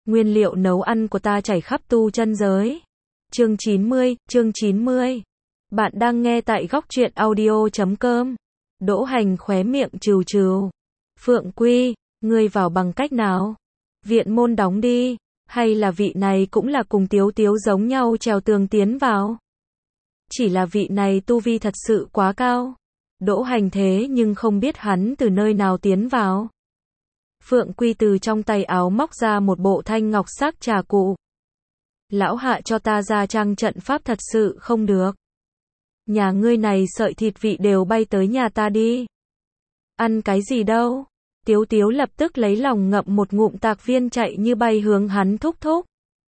Nguyên liệu nấu ăn của ta chảy khắp tu chân giới. Chương 90. Bạn đang nghe tại góc truyện audio.com. Đỗ Hành khóe miệng trừ trừ. Phượng Quy, ngươi vào bằng cách nào? Viện môn đóng đi, hay là vị này cũng là cùng Tiếu Tiếu giống nhau trèo tường tiến vào? Chỉ là vị này tu vi thật sự quá cao. Đỗ Hành thế nhưng không biết hắn từ nơi nào tiến vào. Phượng Quy từ trong tay áo móc ra một bộ thanh ngọc sắc trà cụ. Lão hạ cho ta ra trang trận pháp thật sự không được. Nhà ngươi này sợi thịt vị đều bay tới nhà ta đi. Ăn cái gì đâu? Tiếu Tiếu lập tức lấy lòng ngậm một ngụm tạc viên chạy như bay hướng hắn thúc thúc.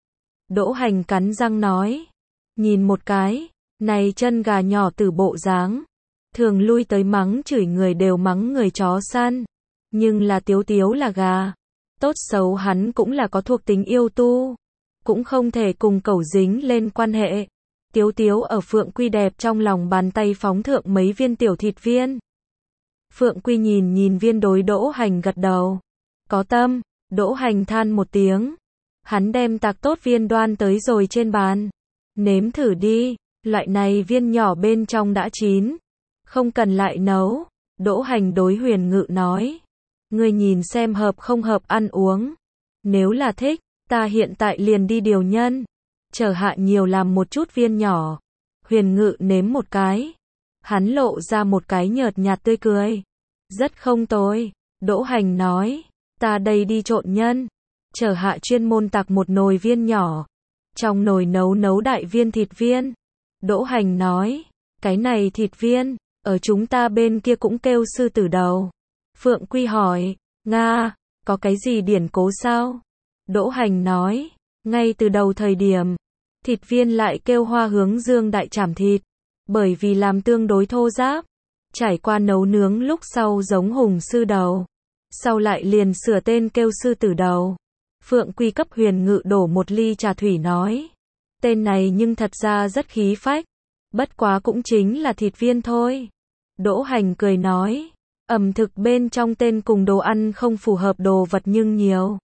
Đỗ Hành cắn răng nói. Nhìn một cái, này chân gà nhỏ từ bộ dáng. Thường lui tới mắng chửi người đều mắng người chó săn. Nhưng là Tiếu Tiếu là gà. Tốt xấu hắn cũng là có thuộc tính yêu tu. Cũng không thể cùng cẩu dính lên quan hệ. Tiếu Tiếu ở Phượng Quy đẹp trong lòng bàn tay phóng thượng mấy viên tiểu thịt viên. Phượng Quy nhìn viên đối Đỗ Hành gật đầu. Có tâm, Đỗ Hành than một tiếng. Hắn đem tạc tốt viên đoan tới rồi trên bàn. Nếm thử đi, loại này viên nhỏ bên trong đã chín. Không cần lại nấu. Đỗ Hành đối Huyền Ngự nói. Ngươi nhìn xem hợp không hợp ăn uống. Nếu là thích, ta hiện tại liền đi điều nhân. Chờ hạ nhiều làm một chút viên nhỏ. Huyền Ngự nếm một cái. Hắn lộ ra một cái nhợt nhạt tươi cười. Rất không tồi. Đỗ Hành nói. Ta đây đi trộn nhân. Chờ hạ chuyên môn tạc một nồi viên nhỏ. Trong nồi nấu đại viên thịt viên. Đỗ Hành nói. Cái này thịt viên, ở chúng ta bên kia cũng kêu sư tử đầu. Phượng Quy hỏi. Nga, có cái gì điển cố sao? Đỗ Hành nói. Ngay từ đầu thời điểm, thịt viên lại kêu hoa hướng dương đại trảm thịt. Bởi vì làm tương đối thô ráp. Trải qua nấu nướng lúc sau giống hùng sư đầu. Sau lại liền sửa tên kêu sư tử đầu. Phượng Quy cấp Huyền Ngự đổ một ly trà thủy nói. Tên này nhưng thật ra rất khí phách. Bất quá cũng chính là thịt viên thôi. Đỗ Hành cười nói. Ẩm thực bên trong tên cùng đồ ăn không phù hợp đồ vật nhưng nhiều.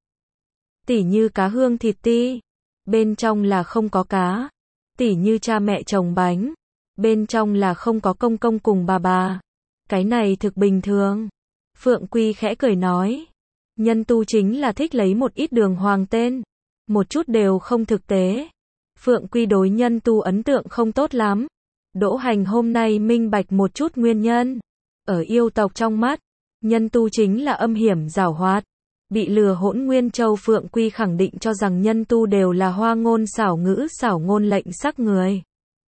Tỉ như cá hương thịt ti. Bên trong là không có cá. Tỉ như cha mẹ chồng bánh. Bên trong là không có công công cùng bà. Cái này thực bình thường. Phượng Quy khẽ cười nói. Nhân tu chính là thích lấy một ít đường hoàng tên. Một chút đều không thực tế. Phượng Quy đối nhân tu ấn tượng không tốt lắm. Đỗ Hành hôm nay minh bạch một chút nguyên nhân. Ở yêu tộc trong mắt, nhân tu chính là âm hiểm giảo hoạt. Bị lừa Hỗn Nguyên Châu. Phượng Quy khẳng định cho rằng nhân tu đều là hoa ngôn xảo ngữ xảo ngôn lệnh sắc người.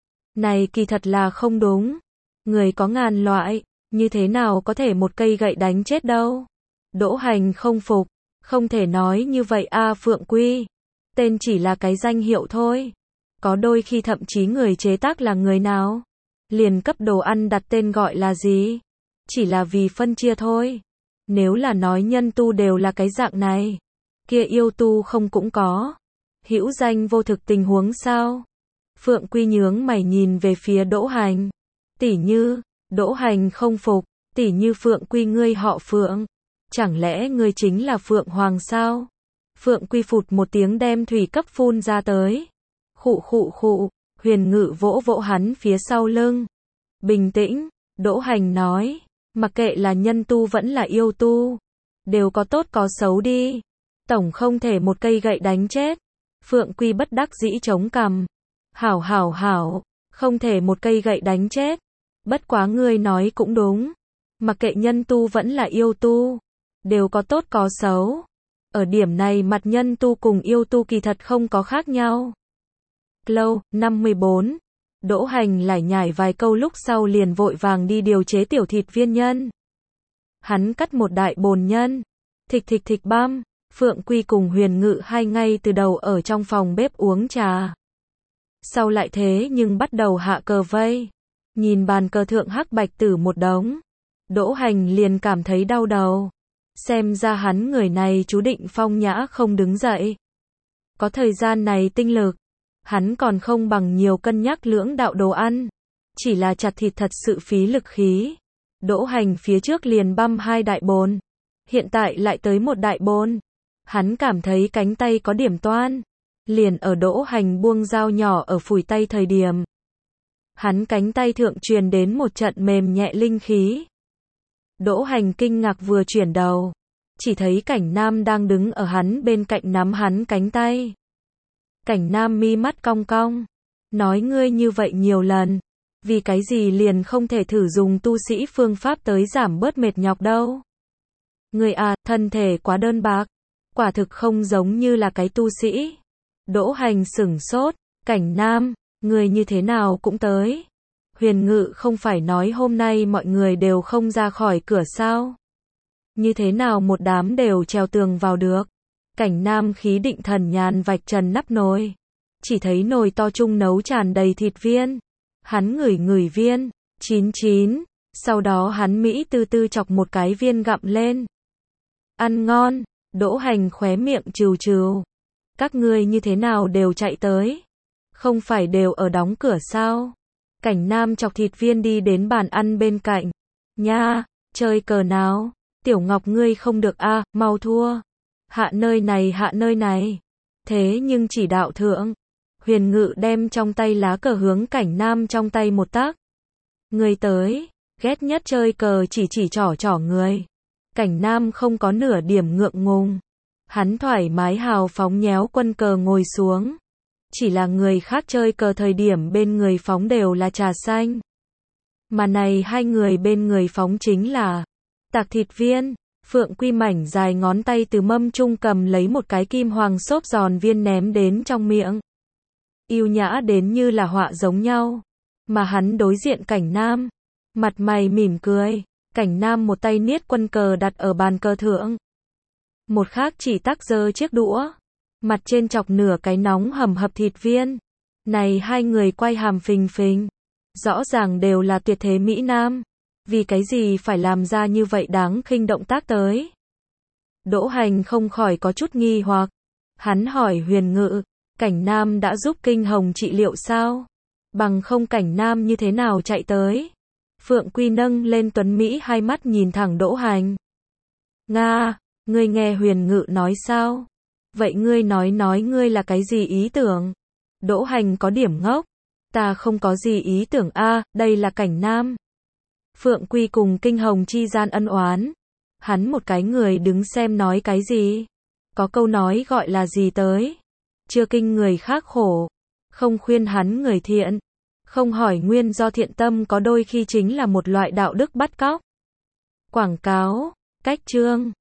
Này kỳ thật là không đúng. Người có ngàn loại, như thế nào có thể một cây gậy đánh chết đâu. Đỗ Hành không phục. Không thể nói như vậy a Phượng Quy. Tên chỉ là cái danh hiệu thôi. Có đôi khi thậm chí người chế tác là người nào. Liền cấp đồ ăn đặt tên gọi là gì. Chỉ là vì phân chia thôi. Nếu là nói nhân tu đều là cái dạng này. Kia yêu tu không cũng có. Hữu danh vô thực tình huống sao? Phượng Quy nhướng mày nhìn về phía Đỗ Hành. Tỉ như, Đỗ Hành không phục. Tỉ như Phượng Quy ngươi họ Phượng. Chẳng lẽ ngươi chính là Phượng Hoàng sao? Phượng Quy phụt một tiếng đem thủy cấp phun ra tới. Khụ. Huyền Ngự vỗ vỗ hắn phía sau lưng. Bình tĩnh, Đỗ Hành nói. Mặc kệ là nhân tu vẫn là yêu tu. Đều có tốt có xấu đi. Tổng không thể một cây gậy đánh chết. Phượng Quy bất đắc dĩ chống cằm. Hảo. Không thể một cây gậy đánh chết. Bất quá ngươi nói cũng đúng. Mặc kệ nhân tu vẫn là yêu tu. Đều có tốt có xấu. Ở điểm này mặt nhân tu cùng yêu tu kỳ thật không có khác nhau. Lâu, 54. Đỗ Hành lải nhải vài câu lúc sau liền vội vàng đi điều chế tiểu thịt viên nhân. Hắn cắt một đại bồn nhân. Thịch băm. Phượng Quy cùng Huyền Ngự hai ngay từ đầu ở trong phòng bếp uống trà. Sau lại thế nhưng bắt đầu hạ cờ vây. Nhìn bàn cờ thượng hắc bạch tử một đống. Đỗ Hành liền cảm thấy đau đầu. Xem ra hắn người này chú định phong nhã không đứng dậy. Có thời gian này tinh lực. Hắn còn không bằng nhiều cân nhắc lưỡng đạo đồ ăn. Chỉ là chặt thịt thật sự phí lực khí. Đỗ Hành phía trước liền băm 2 đại bồn. Hiện tại lại tới 1 đại bồn. Hắn cảm thấy cánh tay có điểm toan. Liền ở Đỗ Hành buông dao nhỏ ở phủi tay thời điểm. Hắn cánh tay thượng truyền đến một trận mềm nhẹ linh khí. Đỗ Hành kinh ngạc vừa chuyển đầu. Chỉ thấy Cảnh Nam đang đứng ở hắn bên cạnh nắm hắn cánh tay. Cảnh Nam mi mắt cong cong. Nói ngươi như vậy nhiều lần. Vì cái gì liền không thể thử dùng tu sĩ phương pháp tới giảm bớt mệt nhọc đâu. Ngươi à, thân thể quá đơn bạc. Quả thực không giống như là cái tu sĩ. Đỗ Hành sửng sốt. Cảnh Nam, ngươi như thế nào cũng tới. Huyền Ngự không phải nói hôm nay mọi người đều không ra khỏi cửa sao? Như thế nào một đám đều trèo tường vào được? Cảnh Nam khí định thần nhàn vạch trần nắp nồi. Chỉ thấy nồi to chung nấu tràn đầy thịt viên. Hắn ngửi viên, 99. Sau đó hắn mỹ tư tư chọc một cái viên gặm lên. Ăn ngon. Đỗ Hành khóe miệng trừ trừ. Các ngươi như thế nào đều chạy tới? Không phải đều ở đóng cửa sao? Cảnh Nam chọc thịt viên đi đến bàn ăn bên cạnh. Nha, chơi cờ nào? Tiểu Ngọc ngươi không được a, mau thua. Hạ nơi này. Thế nhưng chỉ đạo thượng. Huyền Ngự đem trong tay lá cờ hướng Cảnh Nam trong tay một tác. Người tới, ghét nhất chơi cờ chỉ trỏ người. Cảnh Nam không có nửa điểm ngượng ngùng. Hắn thoải mái hào phóng nhéo quân cờ ngồi xuống. Chỉ là người khác chơi cờ thời điểm bên người phóng đều là trà xanh. Mà này hai người bên người phóng chính là tạc thịt viên. Phượng Quy mảnh dài ngón tay từ mâm trung cầm lấy một cái kim hoàng xốp giòn viên ném đến trong miệng. Yêu nhã đến như là họa giống nhau. Mà hắn đối diện Cảnh Nam. Mặt mày mỉm cười. Cảnh Nam một tay niết quân cờ đặt ở bàn cờ thượng. Một khác chỉ tắc giơ chiếc đũa. Mặt trên chọc nửa cái nóng hầm hập thịt viên. Này hai người quay hàm phình phình. Rõ ràng đều là tuyệt thế Mỹ Nam. Vì cái gì phải làm ra như vậy đáng khinh động tác tới? Đỗ Hành không khỏi có chút nghi hoặc. Hắn hỏi Huyền Ngự. Cảnh Nam đã giúp Kinh Hồng trị liệu sao? Bằng không Cảnh Nam như thế nào chạy tới? Phượng Quy nâng lên tuấn Mỹ hai mắt nhìn thẳng Đỗ Hành. Nga, ngươi nghe Huyền Ngự nói sao? Vậy ngươi nói ngươi là cái gì ý tưởng? Đỗ Hành có điểm ngốc. Ta không có gì ý tưởng a, đây là Cảnh Nam. Phượng Quy cùng Kinh Hồng chi gian ân oán. Hắn một cái người đứng xem nói cái gì? Có câu nói gọi là gì tới? Chưa kinh người khác khổ. Không khuyên hắn người thiện. Không hỏi nguyên do thiện tâm có đôi khi chính là một loại đạo đức bắt cóc. Quảng cáo, cách chương.